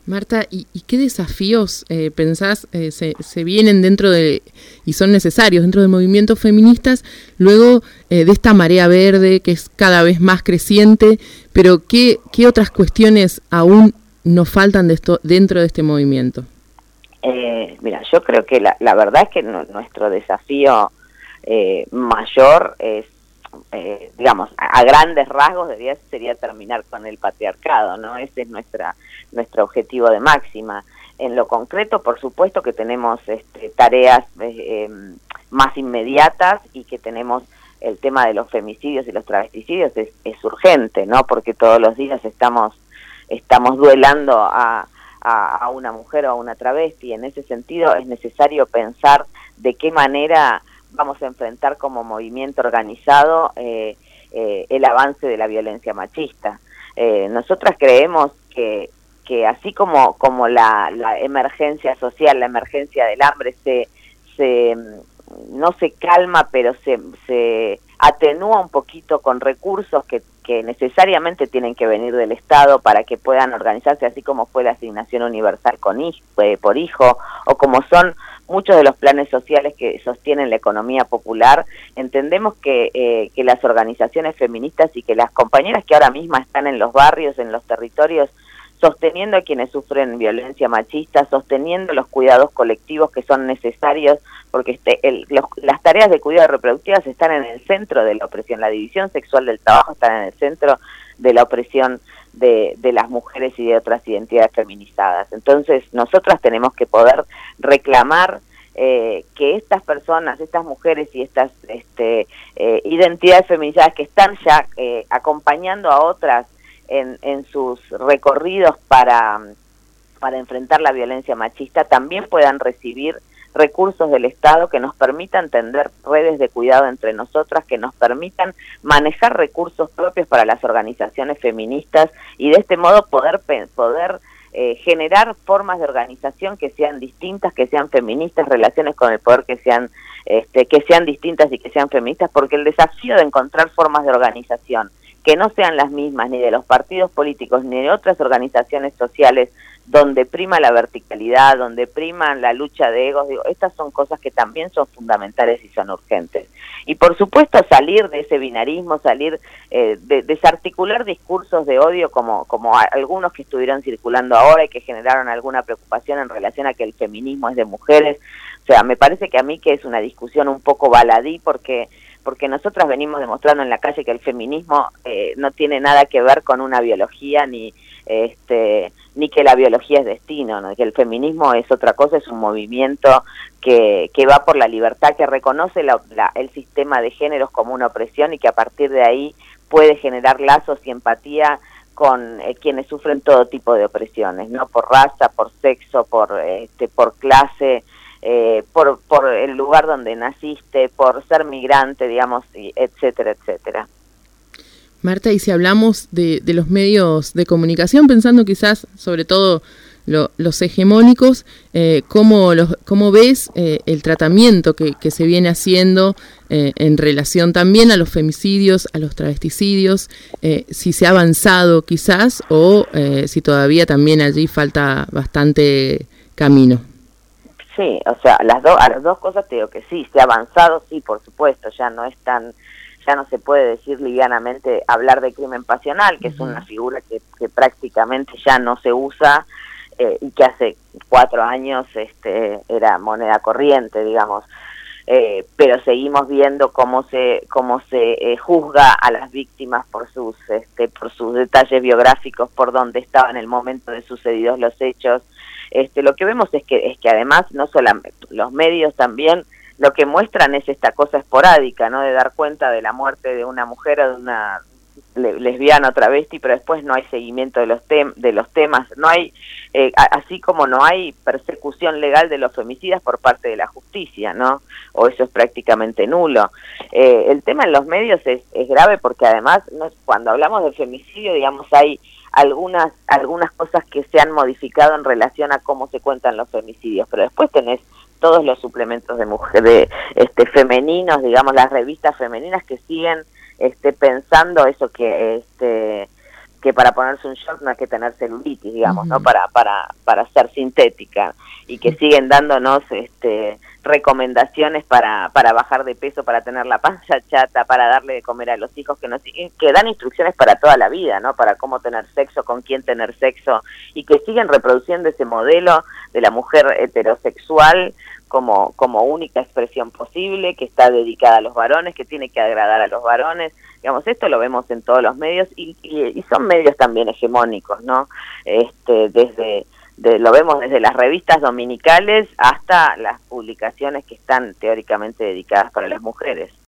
Marta, ¿y qué desafíos pensás se vienen dentro de, y son necesarios dentro del movimiento feministas, luego de esta marea verde que es cada vez más creciente, pero qué otras cuestiones aún nos faltan dentro de este movimiento? Mira, yo creo que la verdad es que nuestro desafío mayor es, digamos, a grandes rasgos sería terminar con el patriarcado, ¿no? Ese es nuestro objetivo de máxima. En lo concreto, por supuesto que tenemos tareas más inmediatas y que tenemos el tema de los femicidios y los travesticidios es urgente, ¿no? Porque todos los días estamos duelando a una mujer o a una travesti. En ese sentido es necesario pensar de qué manera vamos a enfrentar como movimiento organizado el avance de la violencia machista. Nosotras creemos que así como la emergencia social, la emergencia del hambre no se calma, pero se atenúa un poquito con recursos que necesariamente tienen que venir del Estado para que puedan organizarse, así como fue la asignación universal por hijo, o como son muchos de los planes sociales que sostienen la economía popular. Entendemos que las organizaciones feministas y que las compañeras que ahora mismo están en los barrios, en los territorios, sosteniendo a quienes sufren violencia machista, sosteniendo los cuidados colectivos que son necesarios, porque las tareas de cuidado reproductivas están en el centro de la opresión, la división sexual del trabajo está en el centro de la opresión de las mujeres y de otras identidades feminizadas. Entonces, nosotras tenemos que poder reclamar que estas personas, estas mujeres y estas identidades feminizadas que están ya acompañando a otras en sus recorridos para enfrentar la violencia machista, también puedan recibir recursos del Estado que nos permitan tender redes de cuidado entre nosotras, que nos permitan manejar recursos propios para las organizaciones feministas y de este modo poder generar formas de organización que sean distintas, que sean feministas, relaciones con el poder que sean distintas y que sean feministas, porque el desafío de encontrar formas de organización que no sean las mismas ni de los partidos políticos ni de otras organizaciones sociales donde prima la verticalidad, donde prima la lucha de egos, estas son cosas que también son fundamentales y son urgentes. Y por supuesto salir de ese binarismo, salir desarticular discursos de odio como algunos que estuvieron circulando ahora y que generaron alguna preocupación en relación a que el feminismo es de mujeres. O sea, me parece que a mí que es una discusión un poco baladí porque nosotras venimos demostrando en la calle que el feminismo no tiene nada que ver con una biología ni que la biología es destino, ¿no? Que el feminismo es otra cosa, es un movimiento que va por la libertad, que reconoce el sistema de géneros como una opresión y que a partir de ahí puede generar lazos y empatía con quienes sufren todo tipo de opresiones, ¿no? Por raza, por sexo, por clase, por el lugar donde naciste, por ser migrante, digamos, etcétera, etcétera. Marta, y si hablamos de los medios de comunicación, pensando quizás sobre todo los hegemónicos, ¿cómo ves el tratamiento que se viene haciendo en relación también a los femicidios, a los travesticidios? Si se ha avanzado quizás o si todavía también allí falta bastante camino. Sí, o sea, a las dos cosas te digo que sí, se ha avanzado, sí, por supuesto, ya no se puede decir livianamente hablar de crimen pasional, que es una figura que prácticamente ya no se usa y que hace 4 años era moneda corriente, digamos. Pero seguimos viendo cómo se juzga a las víctimas por sus detalles biográficos, por dónde estaban en el momento de sucedidos los hechos. Lo que vemos es que además no solamente los medios también lo que muestran es esta cosa esporádica, ¿no? De dar cuenta de la muerte de una mujer o de una lesbiana o travesti, pero después no hay seguimiento de los temas, no hay así como no hay persecución legal de los femicidas por parte de la justicia, ¿no? O eso es prácticamente nulo. El tema en los medios es grave porque además cuando hablamos de femicidio, digamos, hay algunas cosas que se han modificado en relación a cómo se cuentan los femicidios, pero después tenés todos los suplementos de mujeres, femeninos, digamos, las revistas femeninas que siguen pensando eso que que para ponerse un short no hay que tener celulitis, digamos, ¿no? Para ser sintética, y que siguen dándonos recomendaciones para bajar de peso, para tener la panza chata, para darle de comer a los hijos, que dan instrucciones para toda la vida, ¿no? Para cómo tener sexo, con quién tener sexo, y que siguen reproduciendo ese modelo de la mujer heterosexual como única expresión posible, que está dedicada a los varones, que tiene que agradar a los varones. Digamos, esto lo vemos en todos los medios, y son medios también hegemónicos, ¿no? Lo vemos desde las revistas dominicales hasta las publicaciones que están teóricamente dedicadas para las mujeres.